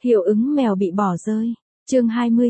Hiệu ứng mèo bị bỏ rơi. Chương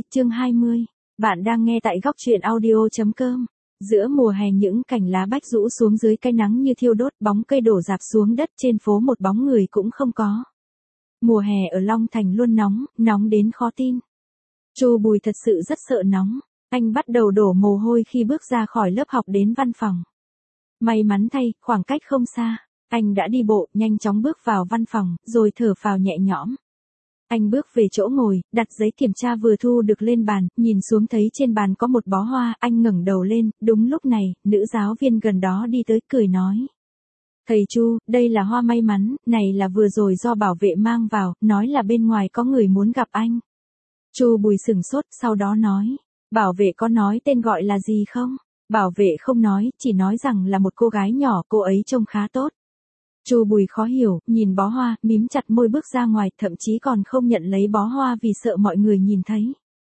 20. Bạn đang nghe tại góc truyện audio.com. Giữa mùa hè những cành lá bách rũ xuống dưới cái nắng như thiêu đốt, bóng cây đổ rạp xuống đất, trên phố một bóng người cũng không có. Mùa hè ở Long Thành luôn nóng đến khó tin. Chu Bùi thật sự rất sợ nóng, anh bắt đầu đổ mồ hôi khi bước ra khỏi lớp học đến văn phòng. May mắn thay, khoảng cách không xa, anh đã đi bộ, nhanh chóng bước vào văn phòng, rồi thở phào nhẹ nhõm. Anh bước về chỗ ngồi, đặt giấy kiểm tra vừa thu được lên bàn, nhìn xuống thấy trên bàn có một bó hoa, anh ngẩng đầu lên, đúng lúc này, nữ giáo viên gần đó đi tới cười nói. Thầy Chu, đây là hoa may mắn, này là vừa rồi do bảo vệ mang vào, nói là bên ngoài có người muốn gặp anh. Chu Bùi sửng sốt, sau đó nói, bảo vệ có nói tên gọi là gì không? Bảo vệ không nói, chỉ nói rằng là một cô gái nhỏ, cô ấy trông khá tốt. Chu Bùi khó hiểu, nhìn bó hoa, mím chặt môi bước ra ngoài, thậm chí còn không nhận lấy bó hoa vì sợ mọi người nhìn thấy.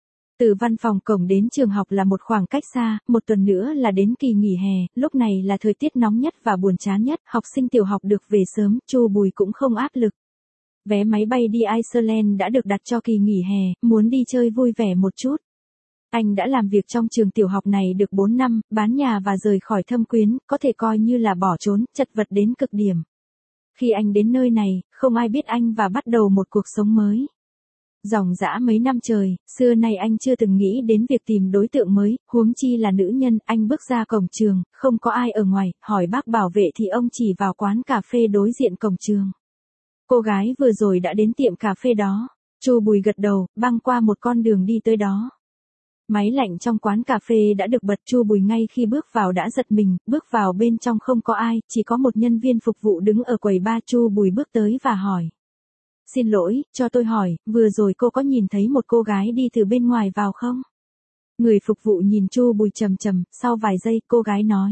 Từ văn phòng cổng đến trường học là một khoảng cách xa, một tuần nữa là đến kỳ nghỉ hè, lúc này là thời tiết nóng nhất và buồn chán nhất, học sinh tiểu học được về sớm, Chu Bùi cũng không áp lực. Vé máy bay đi Iceland đã được đặt cho kỳ nghỉ hè, muốn đi chơi vui vẻ một chút. Anh đã làm việc trong trường tiểu học này được 4 năm, bán nhà và rời khỏi Thâm Quyến, có thể coi như là bỏ trốn, chật vật đến cực điểm. Khi anh đến nơi này, không ai biết anh và bắt đầu một cuộc sống mới. Dòng dã mấy năm trời, xưa nay anh chưa từng nghĩ đến việc tìm đối tượng mới, huống chi là nữ nhân. Anh bước ra cổng trường, không có ai ở ngoài, hỏi bác bảo vệ thì ông chỉ vào quán cà phê đối diện cổng trường. Cô gái vừa rồi đã đến tiệm cà phê đó. Chu Bùi gật đầu, băng qua một con đường đi tới đó. Máy lạnh trong quán cà phê đã được bật. Chu Bùi ngay khi bước vào đã giật mình, bước vào bên trong không có ai, chỉ có một nhân viên phục vụ đứng ở quầy bar. Chu Bùi bước tới và hỏi. Xin lỗi, cho tôi hỏi, vừa rồi cô có nhìn thấy một cô gái đi từ bên ngoài vào không? Người phục vụ nhìn Chu Bùi trầm trầm, sau vài giây cô gái nói.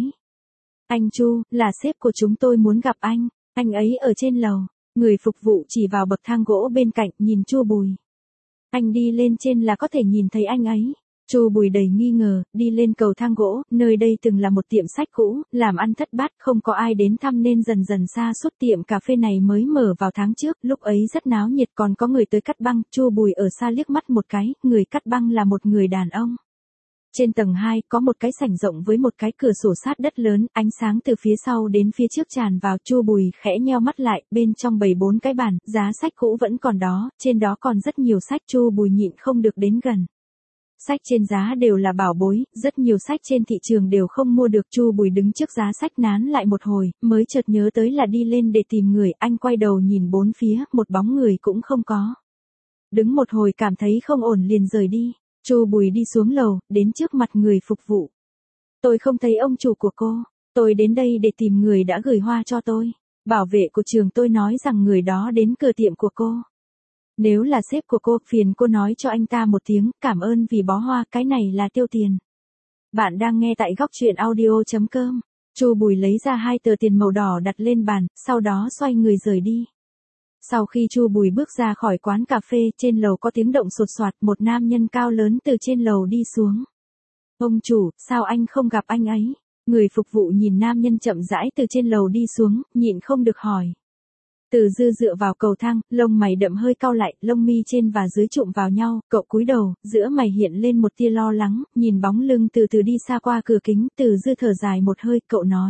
Anh Chu, là sếp của chúng tôi muốn gặp anh ấy ở trên lầu. Người phục vụ chỉ vào bậc thang gỗ bên cạnh, nhìn Chu Bùi. Anh đi lên trên là có thể nhìn thấy anh ấy. Chu Bùi đầy nghi ngờ, đi lên cầu thang gỗ, nơi đây từng là một tiệm sách cũ, làm ăn thất bát, không có ai đến thăm nên dần dần sa sút. Tiệm cà phê này mới mở vào tháng trước, lúc ấy rất náo nhiệt, còn có người tới cắt băng. Chu Bùi ở xa liếc mắt một cái, người cắt băng là một người đàn ông. Trên tầng 2, có một cái sảnh rộng với một cái cửa sổ sát đất lớn, ánh sáng từ phía sau đến phía trước tràn vào. Chu Bùi khẽ nheo mắt lại, bên trong bày 4 cái bàn, giá sách cũ vẫn còn đó, trên đó còn rất nhiều sách. Chu Bùi nhịn không được đến gần. Sách trên giá đều là bảo bối, rất nhiều sách trên thị trường đều không mua được. Chu Bùi đứng trước giá sách nán lại một hồi, mới chợt nhớ tới là đi lên để tìm người. Anh quay đầu nhìn bốn phía, một bóng người cũng không có. Đứng một hồi cảm thấy không ổn liền rời đi. Chu Bùi đi xuống lầu, đến trước mặt người phục vụ. Tôi không thấy ông chủ của cô, tôi đến đây để tìm người đã gửi hoa cho tôi. Bảo vệ của trường tôi nói rằng người đó đến cửa tiệm của cô. Nếu là sếp của cô, phiền cô nói cho anh ta một tiếng, cảm ơn vì bó hoa, cái này là tiêu tiền. Bạn đang nghe tại góc truyện audio.com. Chu Bùi lấy ra 2 tờ tiền màu đỏ đặt lên bàn, sau đó xoay người rời đi. Sau khi Chu Bùi bước ra khỏi quán cà phê, trên lầu có tiếng động sột soạt, một nam nhân cao lớn từ trên lầu đi xuống. Ông chủ, sao anh không gặp anh ấy? Người phục vụ nhìn nam nhân chậm rãi từ trên lầu đi xuống, nhịn không được hỏi. Từ Dư dựa vào cầu thang, lông mày đậm hơi cau lại, lông mi trên và dưới chụm vào nhau, cậu cúi đầu, giữa mày hiện lên một tia lo lắng, nhìn bóng lưng từ từ đi xa qua cửa kính. Từ Dư thở dài một hơi, cậu nói.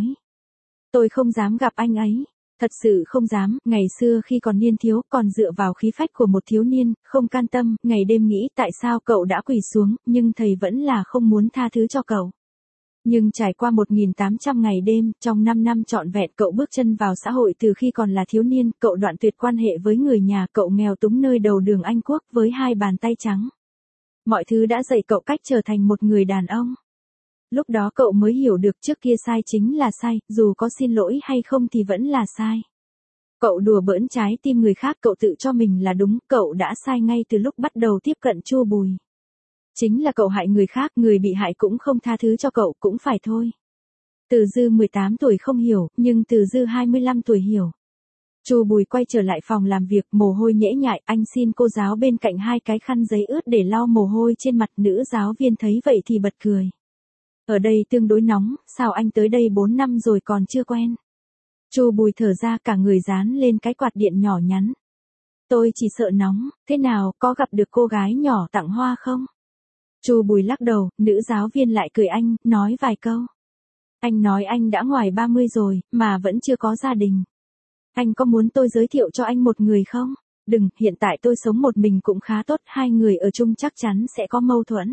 Tôi không dám gặp anh ấy. Thật sự không dám, ngày xưa khi còn niên thiếu, còn dựa vào khí phách của một thiếu niên, không can tâm, ngày đêm nghĩ tại sao cậu đã quỳ xuống, nhưng thầy vẫn là không muốn tha thứ cho cậu. Nhưng trải qua 1800 ngày đêm, trong 5 năm trọn vẹn cậu bước chân vào xã hội từ khi còn là thiếu niên, cậu đoạn tuyệt quan hệ với người nhà, cậu nghèo túng nơi đầu đường Anh Quốc với 2 bàn tay trắng. Mọi thứ đã dạy cậu cách trở thành một người đàn ông. Lúc đó cậu mới hiểu được trước kia sai chính là sai, dù có xin lỗi hay không thì vẫn là sai. Cậu đùa bỡn trái tim người khác, cậu tự cho mình là đúng, cậu đã sai ngay từ lúc bắt đầu tiếp cận Chu Bùi. Chính là cậu hại người khác, người bị hại cũng không tha thứ cho cậu, cũng phải thôi. Từ Dư 18 tuổi không hiểu, nhưng Từ Dư 25 tuổi hiểu. Chu Bùi quay trở lại phòng làm việc, mồ hôi nhễ nhại, anh xin cô giáo bên cạnh 2 cái khăn giấy ướt để lau mồ hôi trên mặt. Nữ giáo viên thấy vậy thì bật cười. Ở đây tương đối nóng, sao anh tới đây 4 năm rồi còn chưa quen? Chu Bùi thở ra, cả người dán lên cái quạt điện nhỏ nhắn. Tôi chỉ sợ nóng, thế nào, có gặp được cô gái nhỏ tặng hoa không? Chu Bùi lắc đầu, nữ giáo viên lại cười anh, nói vài câu. Anh nói anh đã ngoài 30 rồi, mà vẫn chưa có gia đình. Anh có muốn tôi giới thiệu cho anh một người không? Đừng, hiện tại tôi sống một mình cũng khá tốt, hai người ở chung chắc chắn sẽ có mâu thuẫn.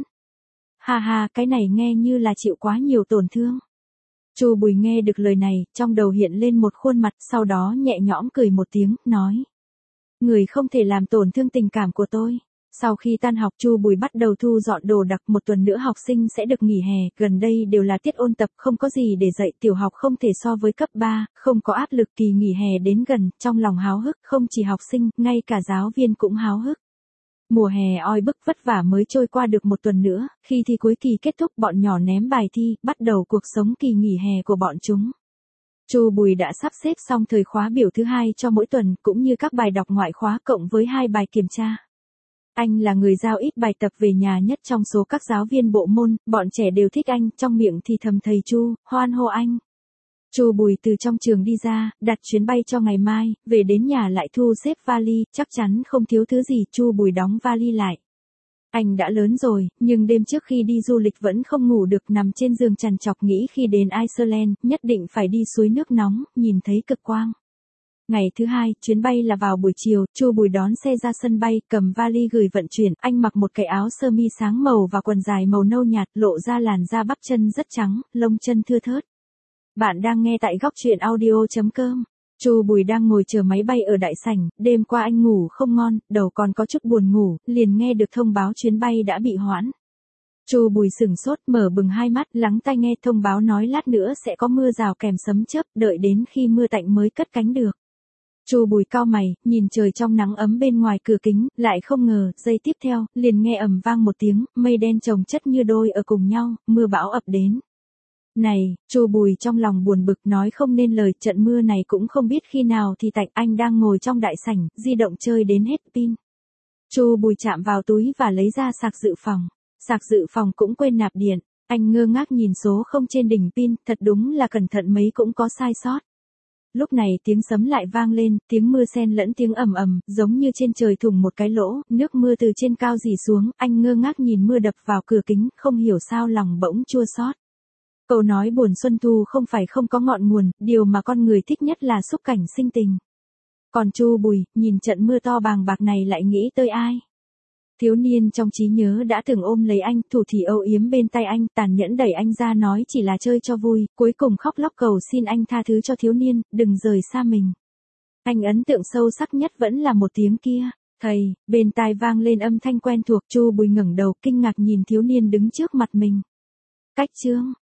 Ha ha, cái này nghe như là chịu quá nhiều tổn thương. Chu Bùi nghe được lời này, trong đầu hiện lên một khuôn mặt, sau đó nhẹ nhõm cười một tiếng, nói. Người không thể làm tổn thương tình cảm của tôi. Sau khi tan học Chu Bùi bắt đầu thu dọn đồ đạc, một tuần nữa học sinh sẽ được nghỉ hè, gần đây đều là tiết ôn tập, không có gì để dạy, tiểu học không thể so với cấp 3, không có áp lực, kỳ nghỉ hè đến gần, trong lòng háo hức, không chỉ học sinh, ngay cả giáo viên cũng háo hức. Mùa hè oi bức vất vả mới trôi qua được một tuần nữa, khi thi cuối kỳ kết thúc bọn nhỏ ném bài thi, bắt đầu cuộc sống kỳ nghỉ hè của bọn chúng. Chu Bùi đã sắp xếp xong thời khóa biểu thứ hai cho mỗi tuần, cũng như các bài đọc ngoại khóa cộng với 2 bài kiểm tra. Anh là người giao ít bài tập về nhà nhất trong số các giáo viên bộ môn, bọn trẻ đều thích anh, trong miệng thì thầm thầy Chu, hoan hô anh. Chu Bùi từ trong trường đi ra, đặt chuyến bay cho ngày mai, về đến nhà lại thu xếp vali, chắc chắn không thiếu thứ gì, Chu Bùi đóng vali lại. Anh đã lớn rồi, nhưng đêm trước khi đi du lịch vẫn không ngủ được, nằm trên giường trằn trọc nghĩ khi đến Iceland, nhất định phải đi suối nước nóng, nhìn thấy cực quang. Ngày thứ hai, chuyến bay là vào buổi chiều, Chu Bùi đón xe ra sân bay, cầm vali gửi vận chuyển, anh mặc một cái áo sơ mi sáng màu và quần dài màu nâu nhạt, lộ ra làn da bắp chân rất trắng, lông chân thưa thớt. Bạn đang nghe tại góc truyện audio.com. Chu Bùi đang ngồi chờ máy bay ở đại sảnh, đêm qua anh ngủ không ngon, đầu còn có chút buồn ngủ, liền nghe được thông báo chuyến bay đã bị hoãn. Chu Bùi sửng sốt, mở bừng hai mắt, lắng tai nghe thông báo nói lát nữa sẽ có mưa rào kèm sấm chớp, đợi đến khi mưa tạnh mới cất cánh được. Chu Bùi cau mày, nhìn trời trong nắng ấm bên ngoài cửa kính, lại không ngờ, giây tiếp theo, liền nghe ầm vang một tiếng, mây đen chồng chất như đôi ở cùng nhau, mưa bão ập đến. Này, Chu Bùi trong lòng buồn bực nói không nên lời, trận mưa này cũng không biết khi nào thì tạnh, anh đang ngồi trong đại sảnh, di động chơi đến hết pin. Chu Bùi chạm vào túi và lấy ra sạc dự phòng. Sạc dự phòng cũng quên nạp điện, anh ngơ ngác nhìn số không trên đỉnh pin, thật đúng là cẩn thận mấy cũng có sai sót. Lúc này tiếng sấm lại vang lên, tiếng mưa xen lẫn tiếng ầm ầm, giống như trên trời thủng một cái lỗ, nước mưa từ trên cao rỉ xuống, anh ngơ ngác nhìn mưa đập vào cửa kính, không hiểu sao lòng bỗng chua xót. Câu nói buồn xuân thu không phải không có ngọn nguồn, điều mà con người thích nhất là xúc cảnh sinh tình. Còn Chu Bùi, nhìn trận mưa to bàng bạc này lại nghĩ tới ai? Thiếu niên trong trí nhớ đã từng ôm lấy anh, thủ thỉ âu yếm bên tay anh, tàn nhẫn đẩy anh ra nói chỉ là chơi cho vui, cuối cùng khóc lóc cầu xin anh tha thứ cho thiếu niên, đừng rời xa mình. Anh ấn tượng sâu sắc nhất vẫn là một tiếng kia, thầy, bên tai vang lên âm thanh quen thuộc, Chu Bùi ngẩng đầu kinh ngạc nhìn thiếu niên đứng trước mặt mình. Cách chương